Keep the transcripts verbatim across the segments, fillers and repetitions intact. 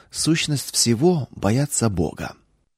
Сущность всего — бояться Бога.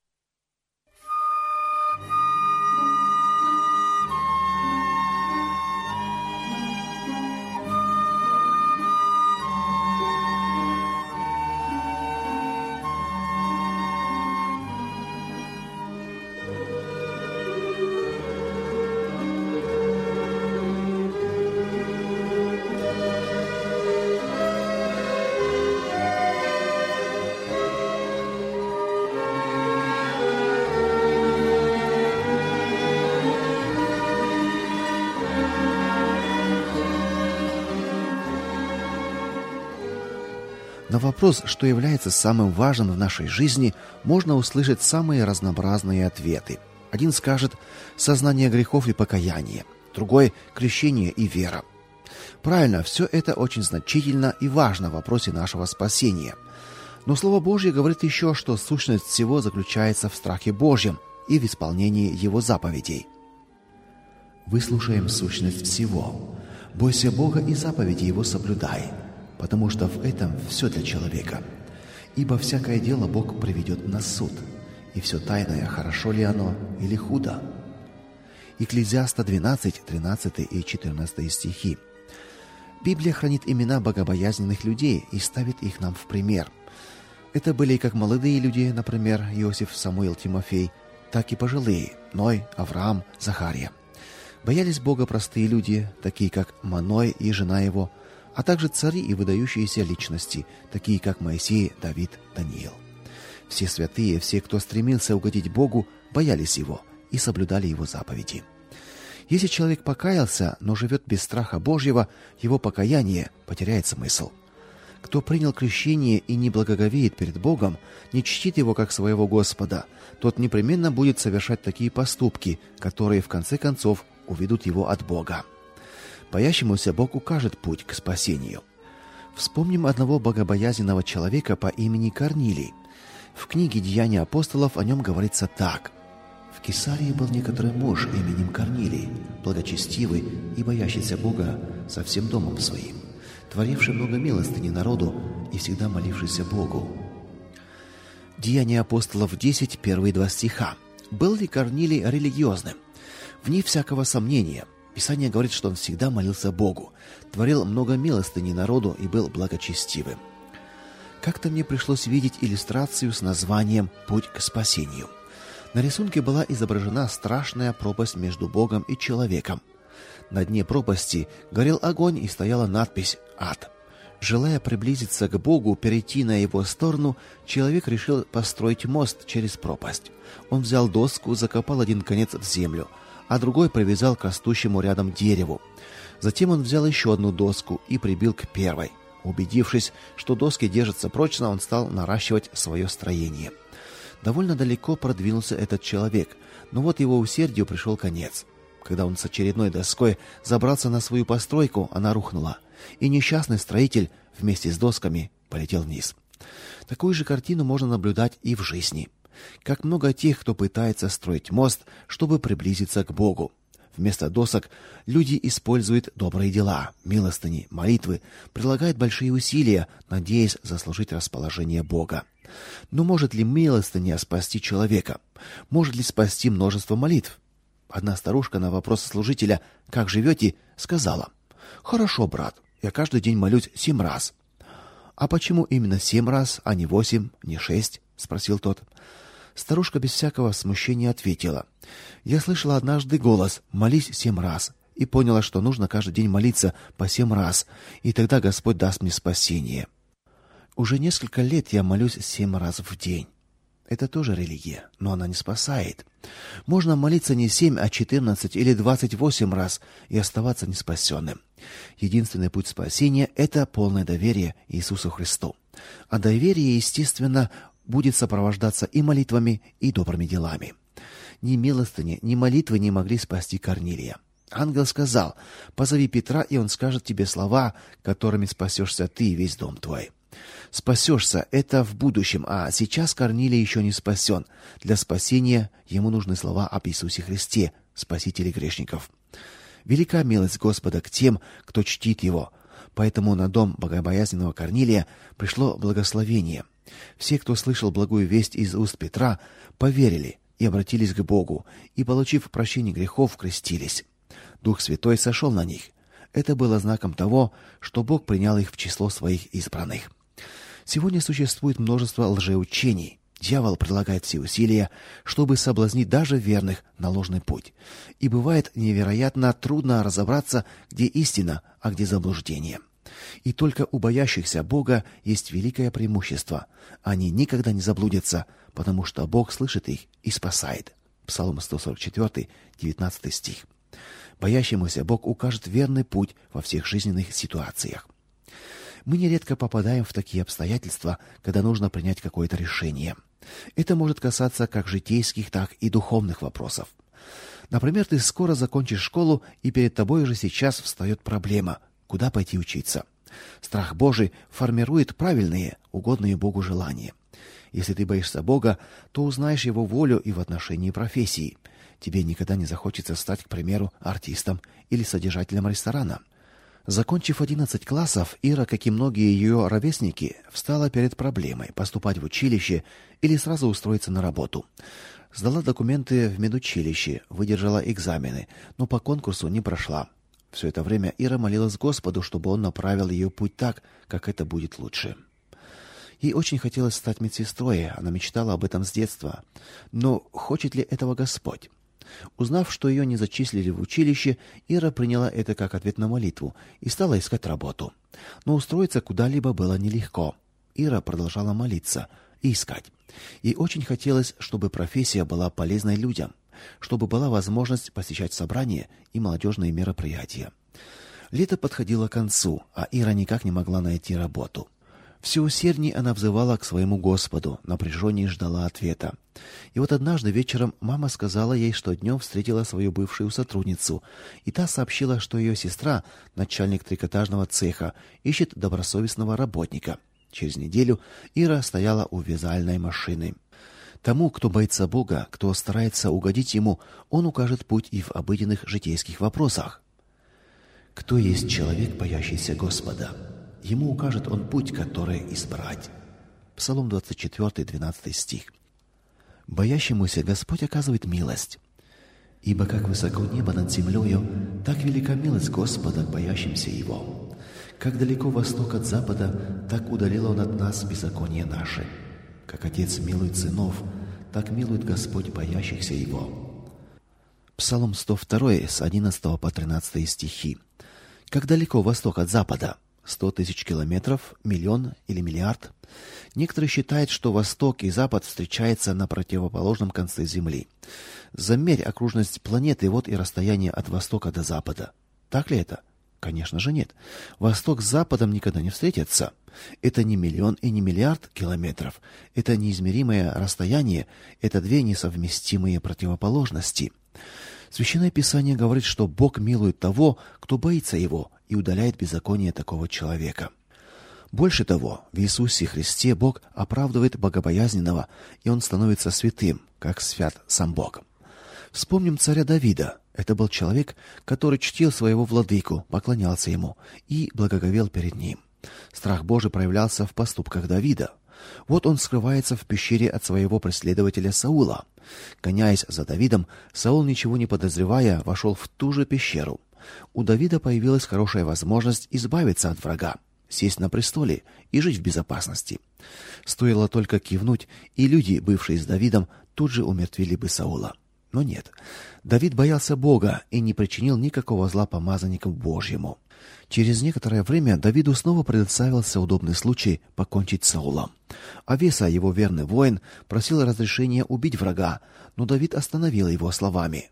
На вопрос, что является самым важным в нашей жизни, можно услышать самые разнообразные ответы. Один скажет «сознание грехов и покаяние», другой «крещение и вера». Правильно, все это очень значительно и важно в вопросе нашего спасения. Но Слово Божье говорит еще, что сущность всего заключается в страхе Божьем и в исполнении Его заповедей. Выслушаем сущность всего. Бойся Бога и заповеди Его соблюдай, потому что в этом все для человека. Ибо всякое дело Бог приведет на суд, и все тайное, хорошо ли оно или худо. Екклезиаста двенадцать, тринадцатый и четырнадцатый стихи. Библия хранит имена богобоязненных людей и ставит их нам в пример. Это были как молодые люди, например, Иосиф, Самуил, Тимофей, так и пожилые, Ной, Авраам, Захария. Боялись Бога простые люди, такие как Маной и жена его, а также цари и выдающиеся личности, такие как Моисей, Давид, Даниил. Все святые, все, кто стремился угодить Богу, боялись Его и соблюдали Его заповеди. Если человек покаялся, но живет без страха Божьего, его покаяние потеряет смысл. Кто принял крещение и не благоговеет перед Богом, не чтит Его как своего Господа, тот непременно будет совершать такие поступки, которые в конце концов уведут его от Бога. Боящемуся Бог укажет путь к спасению. Вспомним одного богобоязненного человека по имени Корнилий. В книге «Деяния апостолов» о нем говорится так. «В Кесарии был некоторый муж именем Корнилий, благочестивый и боящийся Бога со всем домом своим, творивший много милостыни народу и всегда молившийся Богу». Деяния апостолов десять, первые два стиха. Был ли Корнилий религиозным? Вне всякого сомнения. Писание говорит, что он всегда молился Богу, творил много милостыни народу и был благочестивым. Как-то мне пришлось видеть иллюстрацию с названием «Путь к спасению». На рисунке была изображена страшная пропасть между Богом и человеком. На дне пропасти горел огонь и стояла надпись «Ад». Желая приблизиться к Богу, перейти на его сторону, человек решил построить мост через пропасть. Он взял доску, закопал один конец в землю, а другой привязал к растущему рядом дереву. Затем он взял еще одну доску и прибил к первой. Убедившись, что доски держатся прочно, он стал наращивать свое строение. Довольно далеко продвинулся этот человек, но вот его усердию пришел конец. Когда он с очередной доской забрался на свою постройку, она рухнула, и несчастный строитель вместе с досками полетел вниз. Такую же картину можно наблюдать и в жизни. Как много тех, кто пытается строить мост, чтобы приблизиться к Богу. Вместо досок люди используют добрые дела, милостыни, молитвы, прилагают большие усилия, надеясь заслужить расположение Бога. Но может ли милостыня спасти человека? Может ли спасти множество молитв? Одна старушка на вопрос служителя «Как живете?» сказала: «Хорошо, брат, я каждый день молюсь семь раз». «А почему именно семь раз, а не восемь, не шесть?» — спросил тот. Старушка без всякого смущения ответила: «Я слышала однажды голос «молись семь раз» и поняла, что нужно каждый день молиться по семь раз, и тогда Господь даст мне спасение. Уже несколько лет я молюсь семь раз в день». Это тоже религия, но она не спасает. Можно молиться не семь, а четырнадцать или двадцать восемь раз и оставаться неспасенным. Единственный путь спасения – это полное доверие Иисусу Христу. А доверие, естественно, будет сопровождаться и молитвами, и добрыми делами. Ни милостыни, ни молитвы не могли спасти Корнилия. Ангел сказал: «Позови Петра, и он скажет тебе слова, которыми спасешься ты и весь дом твой». Спасешься — это в будущем, а сейчас Корнилий еще не спасен. Для спасения ему нужны слова об Иисусе Христе, Спасителе грешников. Велика милость Господа к тем, кто чтит Его. Поэтому на дом богобоязненного Корнилия пришло благословение. Все, кто слышал благую весть из уст Петра, поверили и обратились к Богу, и, получив прощение грехов, крестились. Дух Святой сошел на них. Это было знаком того, что Бог принял их в число своих избранных. Сегодня существует множество лжеучений. Дьявол прилагает все усилия, чтобы соблазнить даже верных на ложный путь. И бывает невероятно трудно разобраться, где истина, а где заблуждение. И только у боящихся Бога есть великое преимущество. Они никогда не заблудятся, потому что Бог слышит их и спасает. Псалом сто сорок четыре, девятнадцатый стих. Боящемуся Бог укажет верный путь во всех жизненных ситуациях. Мы нередко попадаем в такие обстоятельства, когда нужно принять какое-то решение. Это может касаться как житейских, так и духовных вопросов. Например, ты скоро закончишь школу, и перед тобой уже сейчас встает проблема: куда пойти учиться? Страх Божий формирует правильные, угодные Богу желания. Если ты боишься Бога, то узнаешь Его волю и в отношении профессии. Тебе никогда не захочется стать, к примеру, артистом или содержателем ресторана. Закончив одиннадцать классов, Ира, как и многие ее ровесники, встала перед проблемой: поступать в училище или сразу устроиться на работу. Сдала документы в медучилище, выдержала экзамены, но по конкурсу не прошла. Все это время Ира молилась Господу, чтобы Он направил ее путь так, как это будет лучше. Ей очень хотелось стать медсестрой, она мечтала об этом с детства. Но хочет ли этого Господь? Узнав, что ее не зачислили в училище, Ира приняла это как ответ на молитву и стала искать работу. Но устроиться куда-либо было нелегко. Ира продолжала молиться и искать. Ей очень хотелось, чтобы профессия была полезной людям, чтобы была возможность посещать собрания и молодежные мероприятия. Лето подходило к концу, а Ира никак не могла найти работу. Все усерднее она взывала к своему Господу, напряженнее ждала ответа. И вот однажды вечером мама сказала ей, что днем встретила свою бывшую сотрудницу, и та сообщила, что ее сестра, начальник трикотажного цеха, ищет добросовестного работника. Через неделю Ира стояла у вязальной машины. Тому, кто боится Бога, кто старается угодить Ему, Он укажет путь и в обыденных житейских вопросах. Кто есть человек, боящийся Господа? Ему укажет Он путь, который избрать. Псалом двадцать четыре, двенадцатый стих. Боящемуся Господь оказывает милость. Ибо как высоко небо над землею, так велика милость Господа к боящимся Его. Как далеко восток от запада, так удалил Он от нас беззаконие наше. Как Отец милует сынов, так милует Господь боящихся Его. Псалом сто два, с одиннадцатого по тринадцатый стихи. Как далеко восток от запада? Сто тысяч километров, миллион или миллиард? Некоторые считают, что восток и запад встречаются на противоположном конце Земли. Замерь окружность планеты, вот и расстояние от востока до запада. Так ли это? Конечно же нет. Восток с западом никогда не встретятся. Это не миллион и не миллиард километров. Это неизмеримое расстояние. Это две несовместимые противоположности. Священное Писание говорит, что Бог милует того, кто боится Его, и удаляет беззаконие такого человека. Больше того, в Иисусе Христе Бог оправдывает богобоязненного, и он становится святым, как свят сам Бог. Вспомним царя Давида. Это был человек, который чтил своего владыку, поклонялся ему и благоговел перед ним. Страх Божий проявлялся в поступках Давида. Вот он скрывается в пещере от своего преследователя Саула. Гоняясь за Давидом, Саул, ничего не подозревая, вошел в ту же пещеру. У Давида появилась хорошая возможность избавиться от врага, сесть на престоле и жить в безопасности. Стоило только кивнуть, и люди, бывшие с Давидом, тут же умертвили бы Саула. Но нет. Давид боялся Бога и не причинил никакого зла помазаннику Божьему. Через некоторое время Давиду снова предоставился удобный случай покончить с Саулом. Авеса, его верный воин, просил разрешения убить врага, но Давид остановил его словами: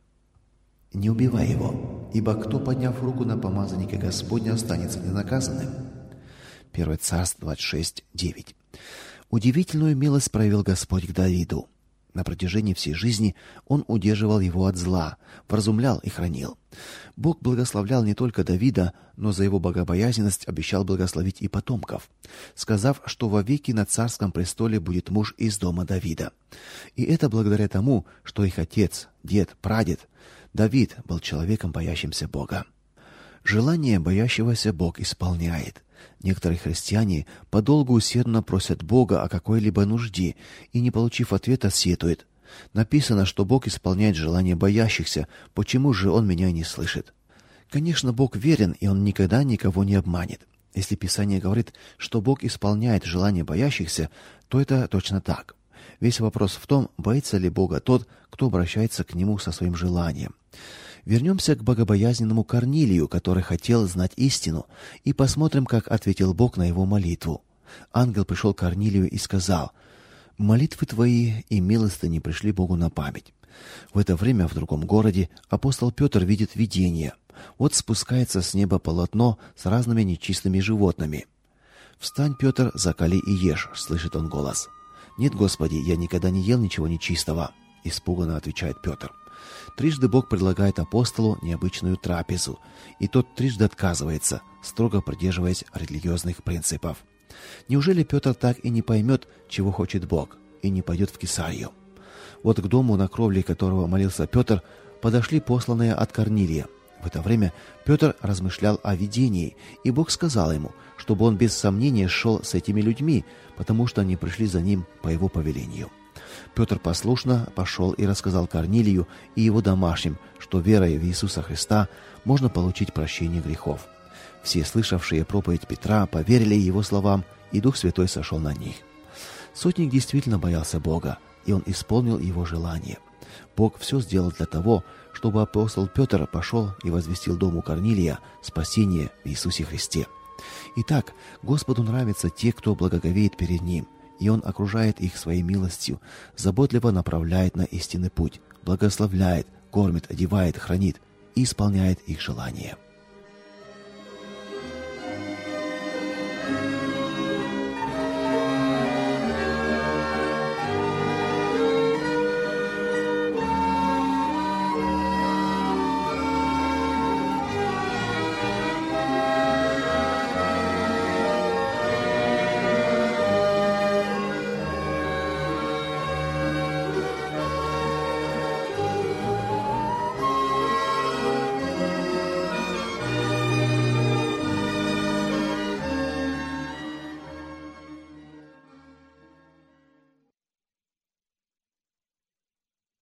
«Не убивай его, ибо кто, подняв руку на помазанника Господня, останется ненаказанным». Первое Царств двадцать шесть, девять. Удивительную милость проявил Господь к Давиду. На протяжении всей жизни он удерживал его от зла, вразумлял и хранил. Бог благословлял не только Давида, но за его богобоязненность обещал благословить и потомков, сказав, что вовеки на царском престоле будет муж из дома Давида. И это благодаря тому, что их отец, дед, прадед Давид был человеком, боящимся Бога. Желание боящегося Бог исполняет. Некоторые христиане подолгу усердно просят Бога о какой-либо нужде и, не получив ответа, сетуют. Написано, что Бог исполняет желания боящихся, почему же Он меня не слышит? Конечно, Бог верен, и Он никогда никого не обманет. Если Писание говорит, что Бог исполняет желания боящихся, то это точно так. Весь вопрос в том, боится ли Бога тот, кто обращается к Нему со своим желанием. Вернемся к богобоязненному Корнилию, который хотел знать истину, и посмотрим, как ответил Бог на его молитву. Ангел пришел к Корнилию и сказал: «Молитвы твои и милостыни пришли Богу на память». В это время в другом городе апостол Петр видит видение. Вот спускается с неба полотно с разными нечистыми животными. «Встань, Петр, закали и ешь», — слышит он голос. «Нет, Господи, я никогда не ел ничего нечистого», — испуганно отвечает Петр. Трижды Бог предлагает апостолу необычную трапезу, и тот трижды отказывается, строго придерживаясь религиозных принципов. Неужели Петр так и не поймет, чего хочет Бог, и не пойдет в Кесарию? Вот к дому, на кровле которого молился Петр, подошли посланные от Корнилия. В это время Петр размышлял о видении, и Бог сказал ему, чтобы он без сомнения шел с этими людьми, потому что они пришли за ним по его повелению. Петр послушно пошел и рассказал Корнилию и его домашним, что верой в Иисуса Христа можно получить прощение грехов. Все слышавшие проповедь Петра поверили его словам, и Дух Святой сошел на них. Сотник действительно боялся Бога, и он исполнил его желание. Бог все сделал для того, чтобы апостол Петр пошел и возвестил дому Корнилия спасение в Иисусе Христе. Итак, Господу нравятся те, кто благоговеет перед Ним, и Он окружает их своей милостью, заботливо направляет на истинный путь, благословляет, кормит, одевает, хранит и исполняет их желания.